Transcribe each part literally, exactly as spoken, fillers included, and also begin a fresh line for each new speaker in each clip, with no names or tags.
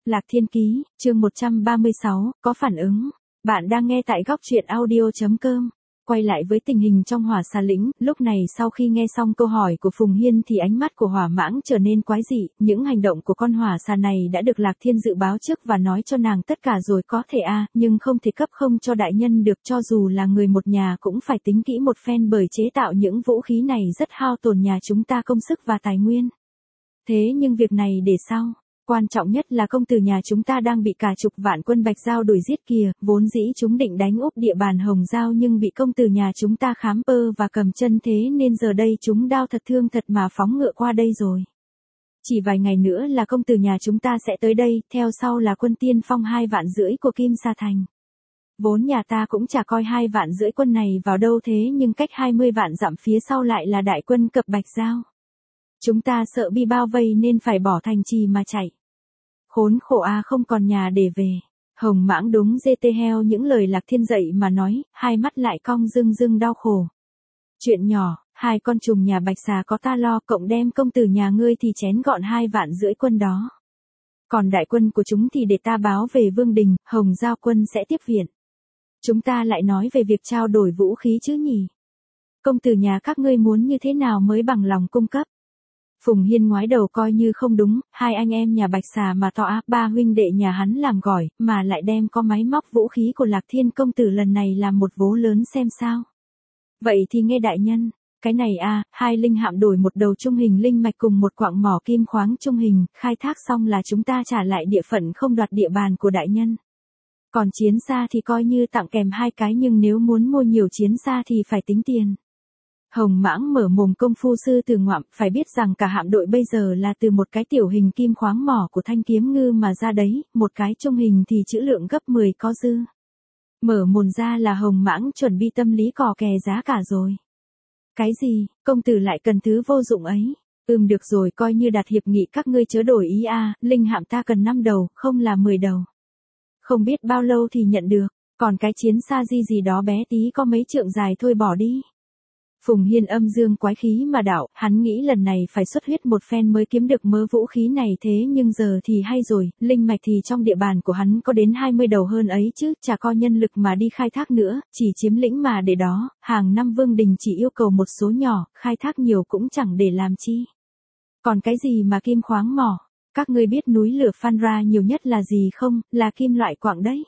Lạc Thiên Ký, chương một trăm ba mươi sáu, có phản ứng. Bạn đang nghe tại góc truyện audio.com. Quay lại với tình hình trong hỏa xà lĩnh, lúc này sau khi nghe xong câu hỏi của Phùng Hiên thì ánh mắt của hỏa mãng trở nên quái dị, những hành động của con hỏa xà này đã được Lạc Thiên dự báo trước và nói cho nàng tất cả rồi có thể a, à, nhưng không thể cấp không cho đại nhân được, cho dù là người một nhà cũng phải tính kỹ một phen bởi chế tạo những vũ khí này rất hao tổn nhà chúng ta công sức và tài nguyên. Thế nhưng việc này để sau. Quan trọng nhất là công tử nhà chúng ta đang bị cả chục vạn quân Bạch Giao đuổi giết kìa, vốn dĩ chúng định đánh úp địa bàn Hồng Giao nhưng bị công tử nhà chúng ta khám pơ và cầm chân thế nên giờ đây chúng đau thật thương thật mà phóng ngựa qua đây rồi. Chỉ vài ngày nữa là công tử nhà chúng ta sẽ tới đây, theo sau là quân tiên phong hai vạn rưỡi của Kim Sa Thành. Vốn nhà ta cũng chả coi hai vạn rưỡi quân này vào đâu thế nhưng cách hai mươi vạn dặm phía sau lại là đại quân cập Bạch Giao. Chúng ta sợ bị bao vây nên phải bỏ thành trì mà chạy. Khốn khổ a, không còn nhà để về. Hồng Mãng đúng dê tê heo những lời Lạc Thiên dạy mà nói, hai mắt lại cong rưng rưng đau khổ. Chuyện nhỏ, hai con trùng nhà Bạch Xà có ta lo, cộng đem công tử nhà ngươi thì chén gọn hai vạn rưỡi quân đó. Còn đại quân của chúng thì để ta báo về Vương Đình, Hồng Giao quân sẽ tiếp viện. Chúng ta lại nói về việc trao đổi vũ khí chứ nhỉ? Công tử nhà các ngươi muốn như thế nào mới bằng lòng cung cấp? Phùng Hiên ngoái đầu coi như không đúng, hai anh em nhà Bạch Xà mà to áp ba huynh đệ nhà hắn làm gỏi, mà lại đem có máy móc vũ khí của Lạc Thiên công tử lần này làm một vố lớn xem sao. Vậy thì nghe đại nhân, cái này a, hai linh hạm đổi một đầu trung hình linh mạch cùng một quặng mỏ kim khoáng trung hình, khai thác xong là chúng ta trả lại địa phận không đoạt địa bàn của đại nhân. Còn chiến xa thì coi như tặng kèm hai cái nhưng nếu muốn mua nhiều chiến xa thì phải tính tiền. Hồng Mãng mở mồm công phu sư từ ngoạm, phải biết rằng cả hạm đội bây giờ là từ một cái tiểu hình kim khoáng mỏ của Thanh Kiếm Ngư mà ra đấy, một cái trung hình thì trữ lượng gấp mười có dư. Mở mồm ra là Hồng Mãng chuẩn bị tâm lý cò kè giá cả rồi. Cái gì, công tử lại cần thứ vô dụng ấy? Ừm được rồi, coi như đạt hiệp nghị các ngươi chớ đổi ý a, linh hạm ta cần năm đầu, không là mười đầu. Không biết bao lâu thì nhận được, còn cái chiến xa di gì đó bé tí có mấy trượng dài thôi bỏ đi. Phùng Hiên âm dương quái khí mà đạo, hắn nghĩ lần này phải xuất huyết một phen mới kiếm được mớ vũ khí này thế nhưng giờ thì hay rồi, linh mạch thì trong địa bàn của hắn có đến hai mươi đầu hơn ấy chứ, chả có nhân lực mà đi khai thác nữa, chỉ chiếm lĩnh mà để đó, hàng năm Vương Đình chỉ yêu cầu một số nhỏ, khai thác nhiều cũng chẳng để làm chi. Còn cái gì mà kim khoáng mỏ, các ngươi biết núi lửa Phan Ra nhiều nhất là gì không, là kim loại quặng đấy.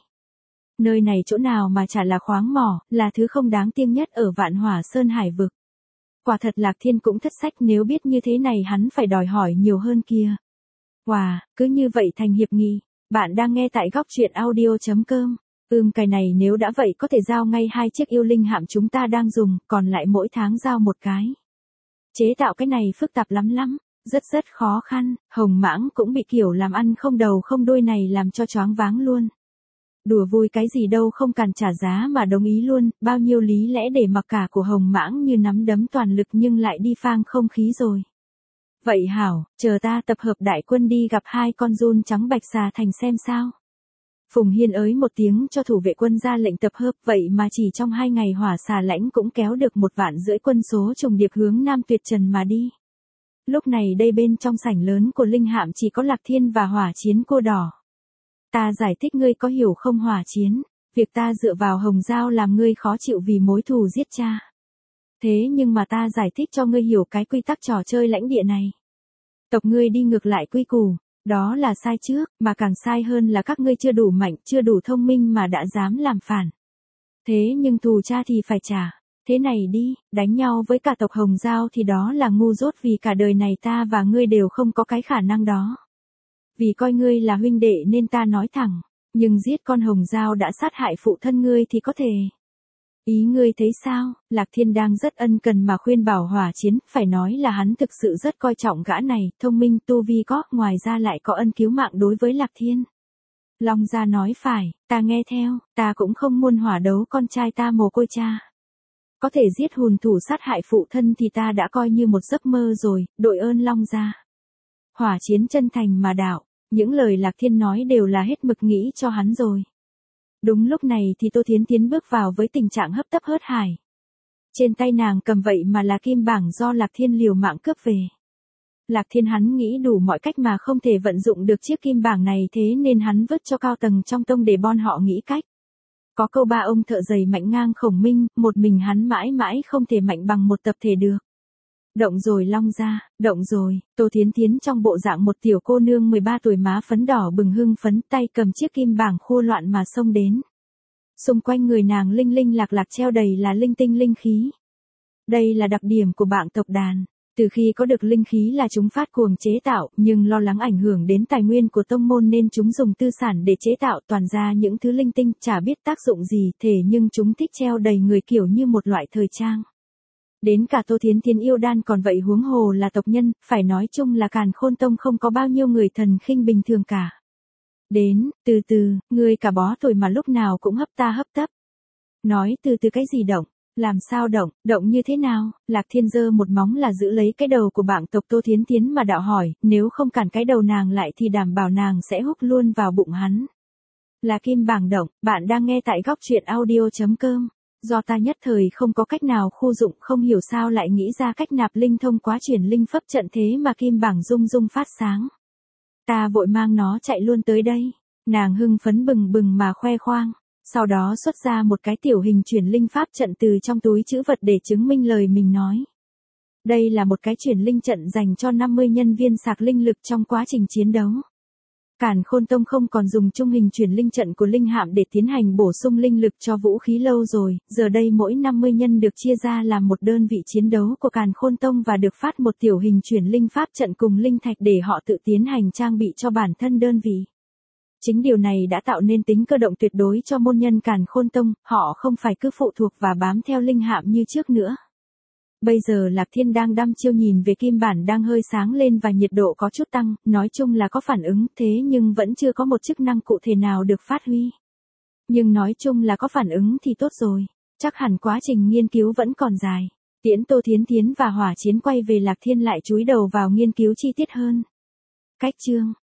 Nơi này chỗ nào mà chả là khoáng mỏ, là thứ không đáng tiếc nhất ở Vạn Hỏa Sơn Hải vực. Quả thật Lạc Thiên cũng thất sách, nếu biết như thế này hắn phải đòi hỏi nhiều hơn kia. Wow, cứ như vậy thành hiệp nghị. Bạn đang nghe tại góc truyện audio.com. Ừm cái này nếu đã vậy có thể giao ngay hai chiếc yêu linh hạm chúng ta đang dùng, còn lại mỗi tháng giao một cái. Chế tạo cái này phức tạp lắm lắm, rất rất khó khăn, Hồng Mãng cũng bị kiểu làm ăn không đầu không đuôi này làm cho choáng váng luôn. Đùa vui cái gì đâu, không cần trả giá mà đồng ý luôn, bao nhiêu lý lẽ để mặc cả của Hồng Mãng như nắm đấm toàn lực nhưng lại đi phang không khí rồi. Vậy hảo, chờ ta tập hợp đại quân đi gặp hai con giun trắng Bạch Xà Thành xem sao. Phùng Hiên ới một tiếng cho thủ vệ quân ra lệnh tập hợp, vậy mà chỉ trong hai ngày hỏa xà lãnh cũng kéo được một vạn rưỡi quân số trùng điệp hướng Nam Tuyệt Trần mà đi. Lúc này đây bên trong sảnh lớn của linh hạm chỉ có Lạc Thiên và hỏa chiến cô đỏ. Ta giải thích ngươi có hiểu không hỏa chiến, việc ta dựa vào Hồng Giao làm ngươi khó chịu vì mối thù giết cha. Thế nhưng mà ta giải thích cho ngươi hiểu cái quy tắc trò chơi lãnh địa này. Tộc ngươi đi ngược lại quy củ, đó là sai trước, mà càng sai hơn là các ngươi chưa đủ mạnh, chưa đủ thông minh mà đã dám làm phản. Thế nhưng thù cha thì phải trả, thế này đi, đánh nhau với cả tộc Hồng Giao thì đó là ngu dốt vì cả đời này ta và ngươi đều không có cái khả năng đó. Vì coi ngươi là huynh đệ nên ta nói thẳng, nhưng giết con Hồng Giao đã sát hại phụ thân ngươi thì có thể. Ý ngươi thấy sao? Lạc Thiên đang rất ân cần mà khuyên bảo hỏa chiến, phải nói là hắn thực sự rất coi trọng gã này, thông minh tu vi có, ngoài ra lại có ân cứu mạng đối với Lạc Thiên. Long Gia nói phải, ta nghe theo, ta cũng không muốn hỏa đấu con trai ta mồ côi cha. Có thể giết hùn thủ sát hại phụ thân thì ta đã coi như một giấc mơ rồi, đội ơn Long Gia. Hỏa chiến chân thành mà đạo. Những lời Lạc Thiên nói đều là hết mực nghĩ cho hắn rồi. Đúng lúc này thì Tô Thiến Thiến bước vào với tình trạng hấp tấp hớt hải. Trên tay nàng cầm vậy mà là kim bảng do Lạc Thiên liều mạng cướp về. Lạc Thiên hắn nghĩ đủ mọi cách mà không thể vận dụng được chiếc kim bảng này, thế nên hắn vứt cho cao tầng trong tông để bọn họ nghĩ cách. Có câu ba ông thợ giày mạnh ngang Khổng Minh, một mình hắn mãi mãi không thể mạnh bằng một tập thể được. Động rồi Long gia, động rồi. Tô Thiến Thiến trong bộ dạng một tiểu cô nương mười ba tuổi, má phấn đỏ bừng hưng phấn, tay cầm chiếc kim bảng khua loạn mà xông đến. Xung quanh người nàng linh linh lạc lạc treo đầy là linh tinh linh khí. Đây là đặc điểm của bảng tộc đàn. Từ khi có được linh khí là chúng phát cuồng chế tạo, nhưng lo lắng ảnh hưởng đến tài nguyên của tông môn nên chúng dùng tư sản để chế tạo toàn ra những thứ linh tinh, chả biết tác dụng gì, thể nhưng chúng thích treo đầy người kiểu như một loại thời trang. Đến cả Tô Thiến Thiến yêu đan còn vậy, huống hồ là tộc nhân, phải nói chung là Càn Khôn Tông không có bao nhiêu người thần khinh bình thường cả. Đến, từ từ, ngươi cả bó tuổi mà lúc nào cũng hấp ta hấp tấp. Nói từ từ cái gì động? Làm sao động, động như thế nào? Lạc Thiên giơ một móng là giữ lấy cái đầu của bảng tộc Tô Thiến Thiến mà đạo hỏi, nếu không cản cái đầu nàng lại thì đảm bảo nàng sẽ húc luôn vào bụng hắn. Là kim bảng động, bạn đang nghe tại góc truyện audio chấm com. Do ta nhất thời không có cách nào khu dụng, không hiểu sao lại nghĩ ra cách nạp linh thông qua chuyển linh pháp trận, thế mà kim bảng rung rung phát sáng. Ta vội mang nó chạy luôn tới đây. Nàng hưng phấn bừng bừng mà khoe khoang. Sau đó xuất ra một cái tiểu hình chuyển linh pháp trận từ trong túi trữ vật để chứng minh lời mình nói. Đây là một cái chuyển linh trận dành cho năm mươi nhân viên sạc linh lực trong quá trình chiến đấu. Càn Khôn Tông không còn dùng chung hình chuyển linh trận của linh hạm để tiến hành bổ sung linh lực cho vũ khí lâu rồi, giờ đây mỗi năm mươi nhân được chia ra làm một đơn vị chiến đấu của Càn Khôn Tông và được phát một tiểu hình chuyển linh pháp trận cùng linh thạch để họ tự tiến hành trang bị cho bản thân đơn vị. Chính điều này đã tạo nên tính cơ động tuyệt đối cho môn nhân Càn Khôn Tông, họ không phải cứ phụ thuộc và bám theo linh hạm như trước nữa. Bây giờ Lạc Thiên đang đăm chiêu nhìn về kim bản đang hơi sáng lên và nhiệt độ có chút tăng, nói chung là có phản ứng, thế nhưng vẫn chưa có một chức năng cụ thể nào được phát huy. Nhưng nói chung là có phản ứng thì tốt rồi, chắc hẳn quá trình nghiên cứu vẫn còn dài. Tiễn Tô Thiến Thiến và Hỏa Chiến quay về, Lạc Thiên lại chúi đầu vào nghiên cứu chi tiết hơn. Cách chương